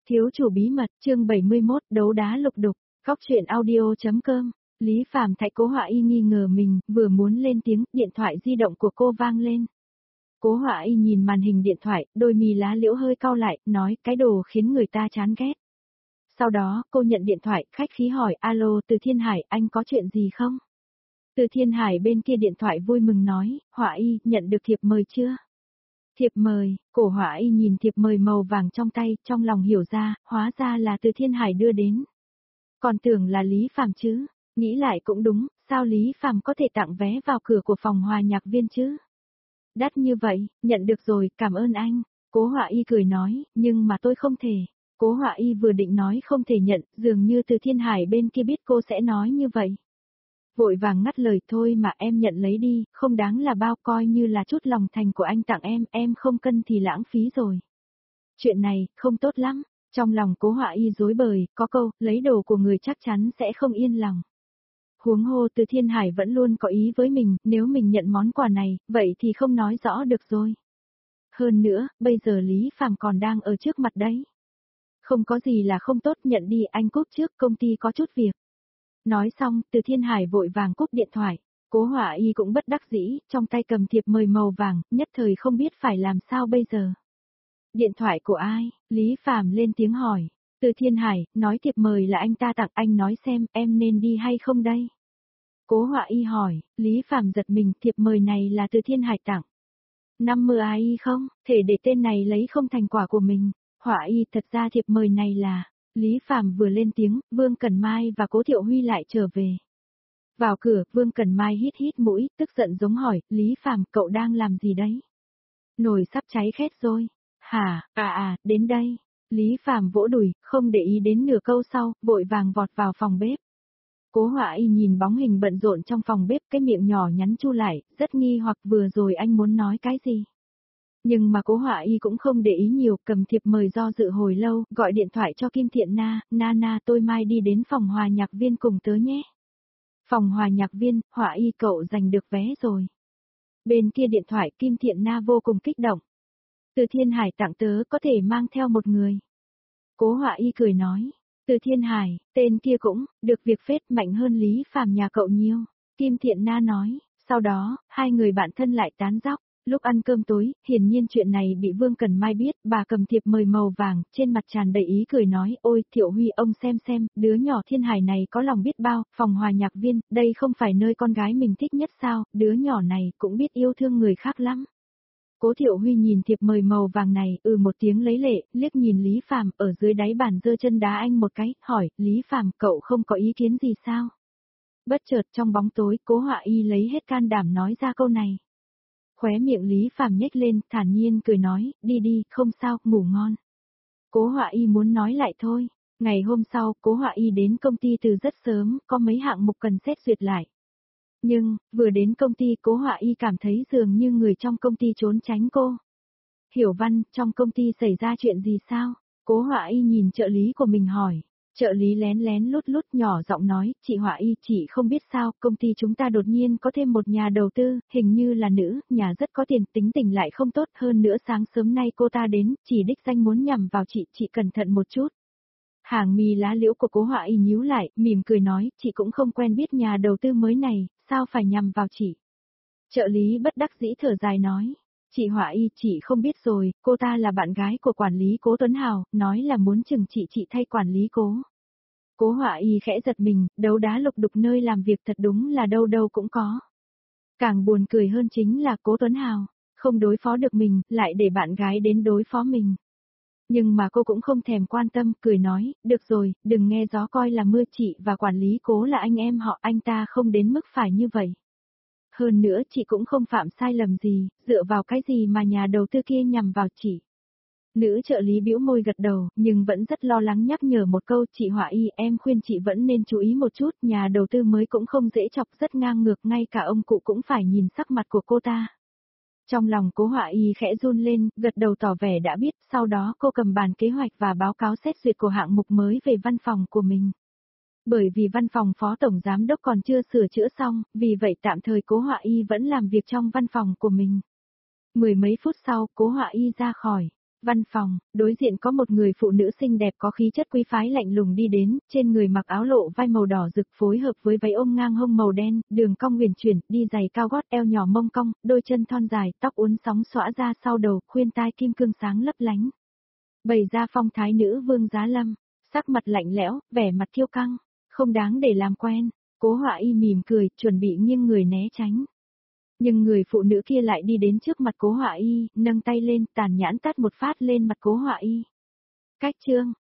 Thiếu chủ bí mật, chương 71, đấu đá lục đục, góc truyện audio.com. Lý Phàm thấy Cố Họa Y nghi ngờ mình, vừa muốn lên tiếng, điện thoại di động của cô vang lên. Cố Họa Y nhìn màn hình điện thoại, đôi mì lá liễu hơi cau lại, nói cái đồ khiến người ta chán ghét. Sau đó, cô nhận điện thoại, khách khí hỏi, alo, Từ Thiên Hải, anh có chuyện gì không? Từ Thiên Hải bên kia điện thoại vui mừng nói, Họa Y, nhận được thiệp mời chưa? Thiệp mời, Cổ Họa Y nhìn thiệp mời màu vàng trong tay, trong lòng hiểu ra, hóa ra là Từ Thiên Hải đưa đến. Còn tưởng là Lý Phàm chứ, nghĩ lại cũng đúng, sao Lý Phàm có thể tặng vé vào cửa của phòng hòa nhạc viên chứ? Đắt như vậy, nhận được rồi, cảm ơn anh. Cố Họa Y cười nói, nhưng mà tôi không thể. Cố Họa Y vừa định nói không thể nhận, dường như Từ Thiên Hải bên kia biết cô sẽ nói như vậy. Vội vàng ngắt lời, thôi mà em nhận lấy đi, không đáng là bao, coi như là chút lòng thành của anh tặng em không cân thì lãng phí rồi. Chuyện này, không tốt lắm. Trong lòng Cố Họa Y rối bời, có câu, lấy đồ của người chắc chắn sẽ không yên lòng. Huống hồ Từ Thiên Hải vẫn luôn có ý với mình, nếu mình nhận món quà này, vậy thì không nói rõ được rồi. Hơn nữa, bây giờ Lý Phàm còn đang ở trước mặt đấy. Không có gì là không tốt, nhận đi, anh cúp trước, công ty có chút việc. Nói xong, Từ Thiên Hải vội vàng cúp điện thoại. Cố Họa Y cũng bất đắc dĩ, trong tay cầm thiệp mời màu vàng, nhất thời không biết phải làm sao bây giờ. Điện thoại của ai? Lý Phàm lên tiếng hỏi. Từ Thiên Hải, nói thiệp mời là anh ta tặng, anh nói xem, em nên đi hay không đây? Cố Họa Y hỏi, Lý Phàm giật mình, thiệp mời này là Từ Thiên Hải tặng. 50 ai không, thể để tên này lấy không thành quả của mình. Họa Y, thật ra thiệp mời này là... Lý Phàm vừa lên tiếng, Vương Cẩn Mai và Cố Thiệu Huy lại trở về. Vào cửa, Vương Cẩn Mai hít hít mũi, tức giận giống hỏi, Lý Phàm, cậu đang làm gì đấy? Nồi sắp cháy khét rồi. Hả, đến đây. Lý Phàm vỗ đùi, không để ý đến nửa câu sau, vội vàng vọt vào phòng bếp. Cố Họa Y nhìn bóng hình bận rộn trong phòng bếp, cái miệng nhỏ nhắn chu lại, rất nghi hoặc vừa rồi anh muốn nói cái gì. Nhưng mà Cố Họa Y cũng không để ý nhiều, cầm thiệp mời do dự hồi lâu, gọi điện thoại cho Kim Thiện Na, Na tôi mai đi đến phòng hòa nhạc viên cùng tớ nhé. Phòng hòa nhạc viên, Họa Y cậu giành được vé rồi. Bên kia điện thoại Kim Thiện Na vô cùng kích động. Từ Thiên Hải tặng tớ có thể mang theo một người. Cố Họa Y cười nói, Từ Thiên Hải, tên kia cũng, được việc phết, mạnh hơn Lý Phàm nhà cậu nhiều. Kim Thiện Na nói, sau đó, hai người bạn thân lại tán dóc. Lúc ăn cơm tối, hiển nhiên chuyện này bị Vương Cẩn Mai biết, bà cầm thiệp mời màu vàng, trên mặt tràn đầy ý cười nói, ôi, Thiệu Huy ông xem, đứa nhỏ Thiên Hải này có lòng biết bao, phòng hòa nhạc viên, đây không phải nơi con gái mình thích nhất sao, đứa nhỏ này cũng biết yêu thương người khác lắm. Cố Thiệu Huy nhìn thiệp mời màu vàng này, một tiếng lấy lệ, liếc nhìn Lý Phàm ở dưới đáy bàn giơ chân đá anh một cái, hỏi, Lý Phàm, cậu không có ý kiến gì sao? Bất chợt trong bóng tối, Cố Họa Y lấy hết can đảm nói ra câu này. Khóe miệng Lý Phàm nhếch lên, thản nhiên cười nói, đi, không sao, ngủ ngon. Cố Họa Y muốn nói lại thôi. Ngày hôm sau, Cố Họa Y đến công ty từ rất sớm, có mấy hạng mục cần xét duyệt lại. Nhưng, vừa đến công ty Cố Họa Y cảm thấy dường như người trong công ty trốn tránh cô. Hiểu Văn, trong công ty xảy ra chuyện gì sao? Cố Họa Y nhìn trợ lý của mình hỏi. Trợ lý lén lút nhỏ giọng nói, chị Họa Y, chị không biết sao, công ty chúng ta đột nhiên có thêm một nhà đầu tư, hình như là nữ, nhà rất có tiền, tính tình lại không tốt, hơn nữa sáng sớm nay cô ta đến, chỉ đích danh muốn nhằm vào chị cẩn thận một chút. Hàng mi lá liễu của Cố Họa Y nhíu lại, mỉm cười nói, chị cũng không quen biết nhà đầu tư mới này, sao phải nhằm vào chị. Trợ lý bất đắc dĩ thở dài nói. Chị Họa Y, chị không biết rồi, cô ta là bạn gái của quản lý Cố Tuấn Hào, nói là muốn chừng chị thay quản lý Cố. Cố Họa Y khẽ giật mình, đấu đá lục đục nơi làm việc thật đúng là đâu đâu cũng có. Càng buồn cười hơn chính là Cố Tuấn Hào, không đối phó được mình, lại để bạn gái đến đối phó mình. Nhưng mà cô cũng không thèm quan tâm, cười nói, được rồi, đừng nghe gió coi là mưa, chị và quản lý Cố là anh em họ, anh ta không đến mức phải như vậy. Hơn nữa chị cũng không phạm sai lầm gì, dựa vào cái gì mà nhà đầu tư kia nhằm vào chị. Nữ trợ lý bĩu môi gật đầu, nhưng vẫn rất lo lắng nhắc nhở một câu, chị Họa Y, em khuyên chị vẫn nên chú ý một chút, nhà đầu tư mới cũng không dễ chọc, rất ngang ngược, ngay cả ông cụ cũng phải nhìn sắc mặt của cô ta. Trong lòng Cố Họa Y khẽ run lên, gật đầu tỏ vẻ đã biết, sau đó cô cầm bản kế hoạch và báo cáo xét duyệt của hạng mục mới về văn phòng của mình. Bởi vì văn phòng phó tổng giám đốc còn chưa sửa chữa xong, vì vậy tạm thời Cố Họa Y vẫn làm việc trong văn phòng của mình. Mười mấy phút sau, Cố Họa Y ra khỏi. Văn phòng, đối diện có một người phụ nữ xinh đẹp có khí chất quý phái lạnh lùng đi đến, trên người mặc áo lộ vai màu đỏ rực phối hợp với váy ôm ngang hông màu đen, đường cong huyền chuyển, đi giày cao gót eo nhỏ mông cong, đôi chân thon dài, tóc uốn sóng xõa ra sau đầu, khuyên tai kim cương sáng lấp lánh. Bày ra phong thái nữ vương giá lâm, sắc mặt lạnh lẽo, vẻ mặt kiêu căng, không đáng để làm quen. Cố Họa Y mỉm cười, chuẩn bị nghiêng người né tránh. Nhưng người phụ nữ kia lại đi đến trước mặt Cố Họa Y, nâng tay lên, tàn nhãn tát một phát lên mặt Cố Họa Y. Cách chương,